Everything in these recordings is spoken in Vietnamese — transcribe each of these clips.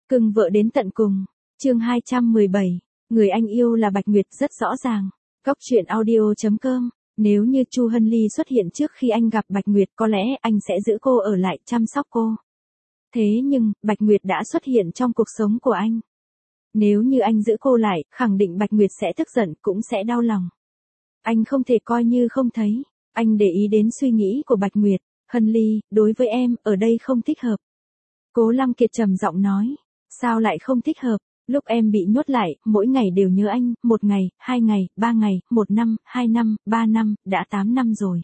Cưng vợ đến tận cùng. Chương 217. Người anh yêu là Bạch Nguyệt rất rõ ràng. Góc truyện audio.com. Nếu như Chu Hân Ly xuất hiện trước khi anh gặp Bạch Nguyệt, có lẽ anh sẽ giữ cô ở lại chăm sóc cô. Thế nhưng, Bạch Nguyệt đã xuất hiện trong cuộc sống của anh. Nếu như anh giữ cô lại, khẳng định Bạch Nguyệt sẽ tức giận, cũng sẽ đau lòng. Anh không thể coi như không thấy. Anh để ý đến suy nghĩ của Bạch Nguyệt. Hân Ly, đối với em, ở đây không thích hợp. Cố Lăng Kiệt trầm giọng nói. Sao lại không thích hợp? Lúc em bị nhốt lại, mỗi ngày đều nhớ anh, 1 ngày, 2 ngày, 3 ngày, 1 năm, 2 năm, 3 năm, đã 8 năm rồi.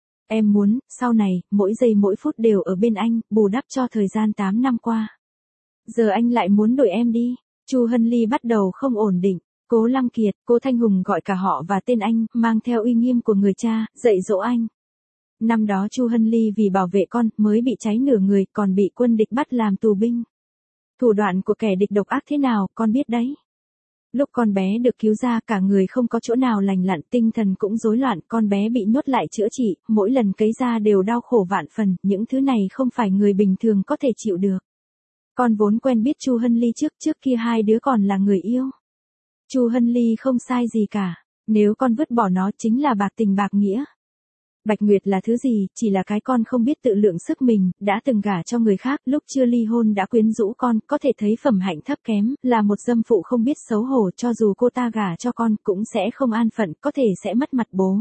Em muốn, sau này, mỗi giây mỗi phút đều ở bên anh, bù đắp cho thời gian 8 năm qua. Giờ anh lại muốn đuổi em đi. Chu Hân Ly bắt đầu không ổn định. Cố Lăng Kiệt, Cố Thanh Hùng gọi cả họ và tên anh, mang theo uy nghiêm của người cha, dạy dỗ anh. Năm đó Chu Hân Ly vì bảo vệ con, mới bị cháy nửa người, còn bị quân địch bắt làm tù binh. Thủ đoạn của kẻ địch độc ác thế nào, con biết đấy. Lúc con bé được cứu ra, cả người không có chỗ nào lành lặn, tinh thần cũng rối loạn, con bé bị nhốt lại chữa trị, mỗi lần cấy ra đều đau khổ vạn phần, những thứ này không phải người bình thường có thể chịu được. Con vốn quen biết Chu Hân Ly trước kia hai đứa còn là người yêu. Chu Hân Ly không sai gì cả, nếu con vứt bỏ nó chính là bạc tình bạc nghĩa. Bạch Nguyệt là thứ gì, chỉ là cái con không biết tự lượng sức mình, đã từng gả cho người khác, lúc chưa ly hôn đã quyến rũ con, có thể thấy phẩm hạnh thấp kém, là một dâm phụ không biết xấu hổ, cho dù cô ta gả cho con, cũng sẽ không an phận, có thể sẽ mất mặt bố.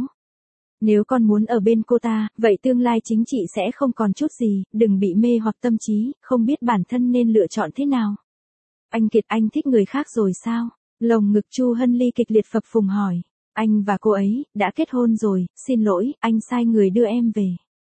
Nếu con muốn ở bên cô ta, vậy tương lai chính trị sẽ không còn chút gì, đừng bị mê hoặc tâm trí, không biết bản thân nên lựa chọn thế nào. Anh Kiệt, anh thích người khác rồi sao? Lồng ngực Chu Hân Ly kịch liệt phập phồng hỏi. Anh và cô ấy, đã kết hôn rồi, xin lỗi, anh sai người đưa em về.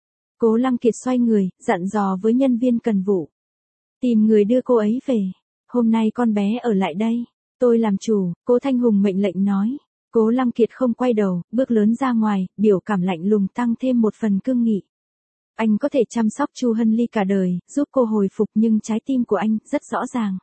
Cố Lăng Kiệt xoay người, dặn dò với nhân viên cần vụ. Tìm người đưa cô ấy về. Hôm nay con bé ở lại đây. Tôi làm chủ, Cố Thanh Hùng mệnh lệnh nói. Cố Lăng Kiệt không quay đầu, bước lớn ra ngoài, biểu cảm lạnh lùng tăng thêm một phần cương nghị. Anh có thể chăm sóc Chu Hân Ly cả đời, giúp cô hồi phục, nhưng trái tim của anh, rất rõ ràng.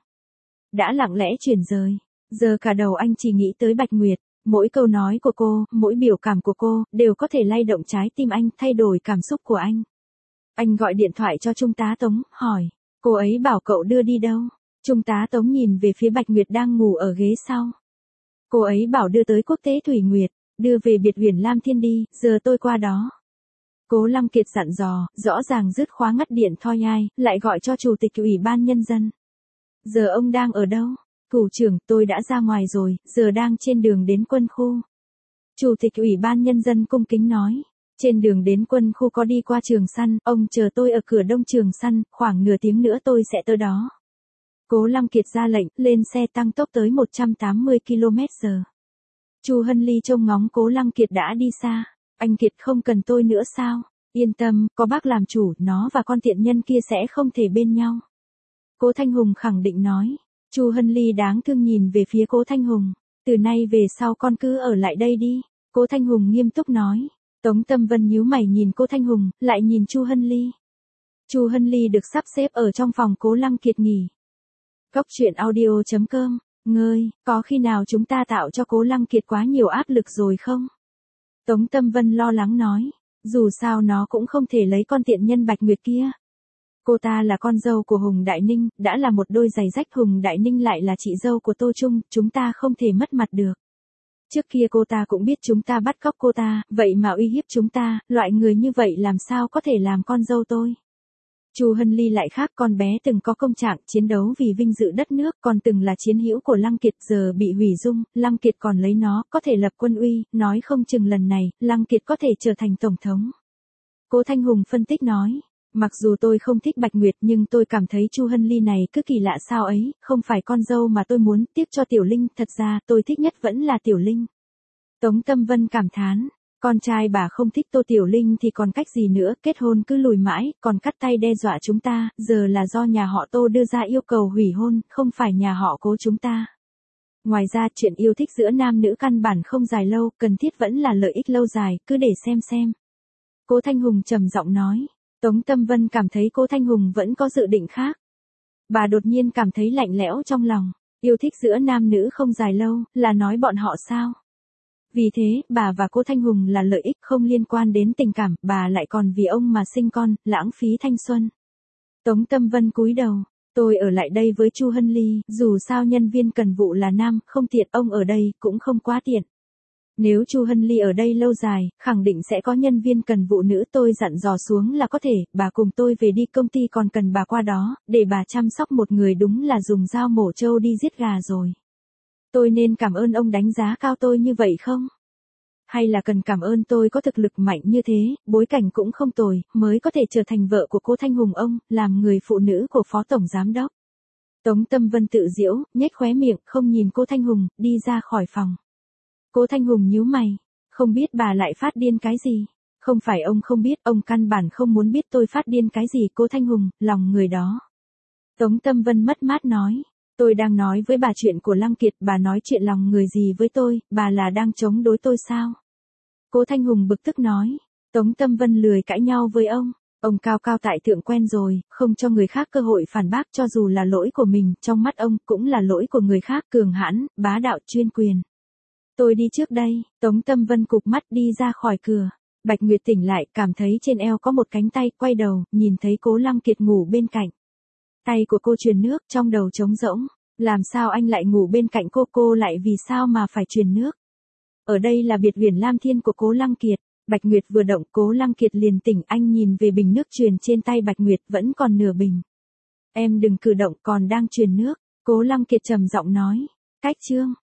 Đã lặng lẽ chuyển rời. Giờ cả đầu anh chỉ nghĩ tới Bạch Nguyệt. Mỗi câu nói của cô, mỗi biểu cảm của cô, đều có thể lay động trái tim anh, thay đổi cảm xúc của anh. Anh gọi điện thoại cho Trung tá Tống, hỏi. Cô ấy bảo cậu đưa đi đâu? Trung tá Tống nhìn về phía Bạch Nguyệt đang ngủ ở ghế sau. Cô ấy bảo đưa tới Quốc tế Thủy Nguyệt, đưa về biệt uyển Lam Thiên đi, giờ tôi qua đó. Cố Lăng Kiệt dặn dò, rõ ràng dứt khóa ngắt điện thoi ai, lại gọi cho Chủ tịch Ủy ban Nhân dân. Giờ ông đang ở đâu? Cửu trưởng, tôi đã ra ngoài rồi, giờ đang trên đường đến quân khu. Chủ tịch Ủy ban Nhân dân cung kính nói. Trên đường đến quân khu có đi qua trường săn, ông chờ tôi ở cửa đông trường săn, khoảng nửa tiếng nữa tôi sẽ tới đó. Cố Lăng Kiệt ra lệnh, lên xe tăng tốc tới 180 km/h. Chu Hân Ly trông ngóng Cố Lăng Kiệt đã đi xa. Anh Kiệt không cần tôi nữa sao? Yên tâm, có bác làm chủ, nó và con tiện nhân kia sẽ không thể bên nhau. Cố Thanh Hùng khẳng định nói. Chu Hân Ly đáng thương nhìn về phía Cố Thanh Hùng. Từ nay về sau con cứ ở lại đây đi. Cố Thanh Hùng nghiêm túc nói. Tống Tâm Vân nhíu mày nhìn Cố Thanh Hùng, lại nhìn Chu Hân Ly. Chu Hân Ly được sắp xếp ở trong phòng Cố Lăng Kiệt nghỉ. Góc truyện audio.com. Ngơi, có khi nào chúng ta tạo cho Cố Lăng Kiệt quá nhiều áp lực rồi không? Tống Tâm Vân lo lắng nói. Dù sao nó cũng không thể lấy con tiện nhân Bạch Nguyệt kia. Cô ta là con dâu của Hùng Đại Ninh, đã là một đôi giày rách, Hùng Đại Ninh lại là chị dâu của Tô Trung, chúng ta không thể mất mặt được. Trước kia cô ta cũng biết chúng ta bắt cóc cô ta, vậy mà uy hiếp chúng ta, loại người như vậy làm sao có thể làm con dâu tôi. Chu Hân Ly lại khác, con bé từng có công trạng chiến đấu vì vinh dự đất nước, còn từng là chiến hữu của Lăng Kiệt, giờ bị hủy dung, Lăng Kiệt còn lấy nó, có thể lập quân uy, nói không chừng lần này, Lăng Kiệt có thể trở thành tổng thống. Cố Thanh Hùng phân tích nói. Mặc dù tôi không thích Bạch Nguyệt nhưng tôi cảm thấy Chu Hân Ly này cứ kỳ lạ sao ấy, không phải con dâu mà tôi muốn, tiếc cho Tiểu Linh, thật ra tôi thích nhất vẫn là Tiểu Linh. Tống Tâm Vân cảm thán, con trai bà không thích Tô Tiểu Linh thì còn cách gì nữa, kết hôn cứ lùi mãi, còn cắt tay đe dọa chúng ta, giờ là do nhà họ Tô đưa ra yêu cầu hủy hôn, không phải nhà họ Cố chúng ta. Ngoài ra chuyện yêu thích giữa nam nữ căn bản không dài lâu, cần thiết vẫn là lợi ích lâu dài, cứ để xem. Cố Thanh Hùng trầm giọng nói. Tống Tâm Vân cảm thấy Cố Thanh Hùng vẫn có dự định khác. Bà đột nhiên cảm thấy lạnh lẽo trong lòng. Yêu thích giữa nam nữ không dài lâu, là nói bọn họ sao? Vì thế, bà và Cố Thanh Hùng là lợi ích không liên quan đến tình cảm, bà lại còn vì ông mà sinh con, lãng phí thanh xuân. Tống Tâm Vân cúi đầu. Tôi ở lại đây với Chu Hân Ly, dù sao nhân viên cần vụ là nam, không tiện ông ở đây cũng không quá tiện. Nếu Chu Hân Ly ở đây lâu dài, khẳng định sẽ có nhân viên cần vụ nữ, tôi dặn dò xuống là có thể, bà cùng tôi về đi, công ty còn cần bà qua đó, để bà chăm sóc một người, đúng là dùng dao mổ trâu đi giết gà rồi. Tôi nên cảm ơn ông đánh giá cao tôi như vậy không? Hay là cần cảm ơn tôi có thực lực mạnh như thế, bối cảnh cũng không tồi, mới có thể trở thành vợ của cô Thanh Hùng ông, làm người phụ nữ của Phó Tổng Giám Đốc. Tống Tâm Vân tự giễu, nhếch khóe miệng, không nhìn cô Thanh Hùng, đi ra khỏi phòng. Cô Thanh Hùng nhíu mày, không biết bà lại phát điên cái gì. Không phải ông không biết, ông căn bản không muốn biết tôi phát điên cái gì. Cô Thanh Hùng, lòng người đó. Tống Tâm Vân mất mát nói, tôi đang nói với bà chuyện của Lăng Kiệt, bà nói chuyện lòng người gì với tôi, bà là đang chống đối tôi sao? Cô Thanh Hùng bực tức nói, Tống Tâm Vân lười cãi nhau với ông cao cao tại thượng quen rồi, không cho người khác cơ hội phản bác, cho dù là lỗi của mình, trong mắt ông cũng là lỗi của người khác, cường hãn, bá đạo, chuyên quyền. Tôi đi trước đây, Tống Tâm Vân cụp mắt đi ra khỏi cửa. Bạch Nguyệt tỉnh lại, cảm thấy trên eo có một cánh tay, quay đầu, nhìn thấy Cố Lăng Kiệt ngủ bên cạnh. Tay của cô truyền nước, trong đầu trống rỗng. Làm sao anh lại ngủ bên cạnh cô lại vì sao mà phải truyền nước? Ở đây là biệt viện Lam Thiên của Cố Lăng Kiệt. Bạch Nguyệt vừa động, Cố Lăng Kiệt liền tỉnh, anh nhìn về bình nước truyền trên tay Bạch Nguyệt, vẫn còn nửa bình. Em đừng cử động, còn đang truyền nước. Cố Lăng Kiệt trầm giọng nói. Cách chương.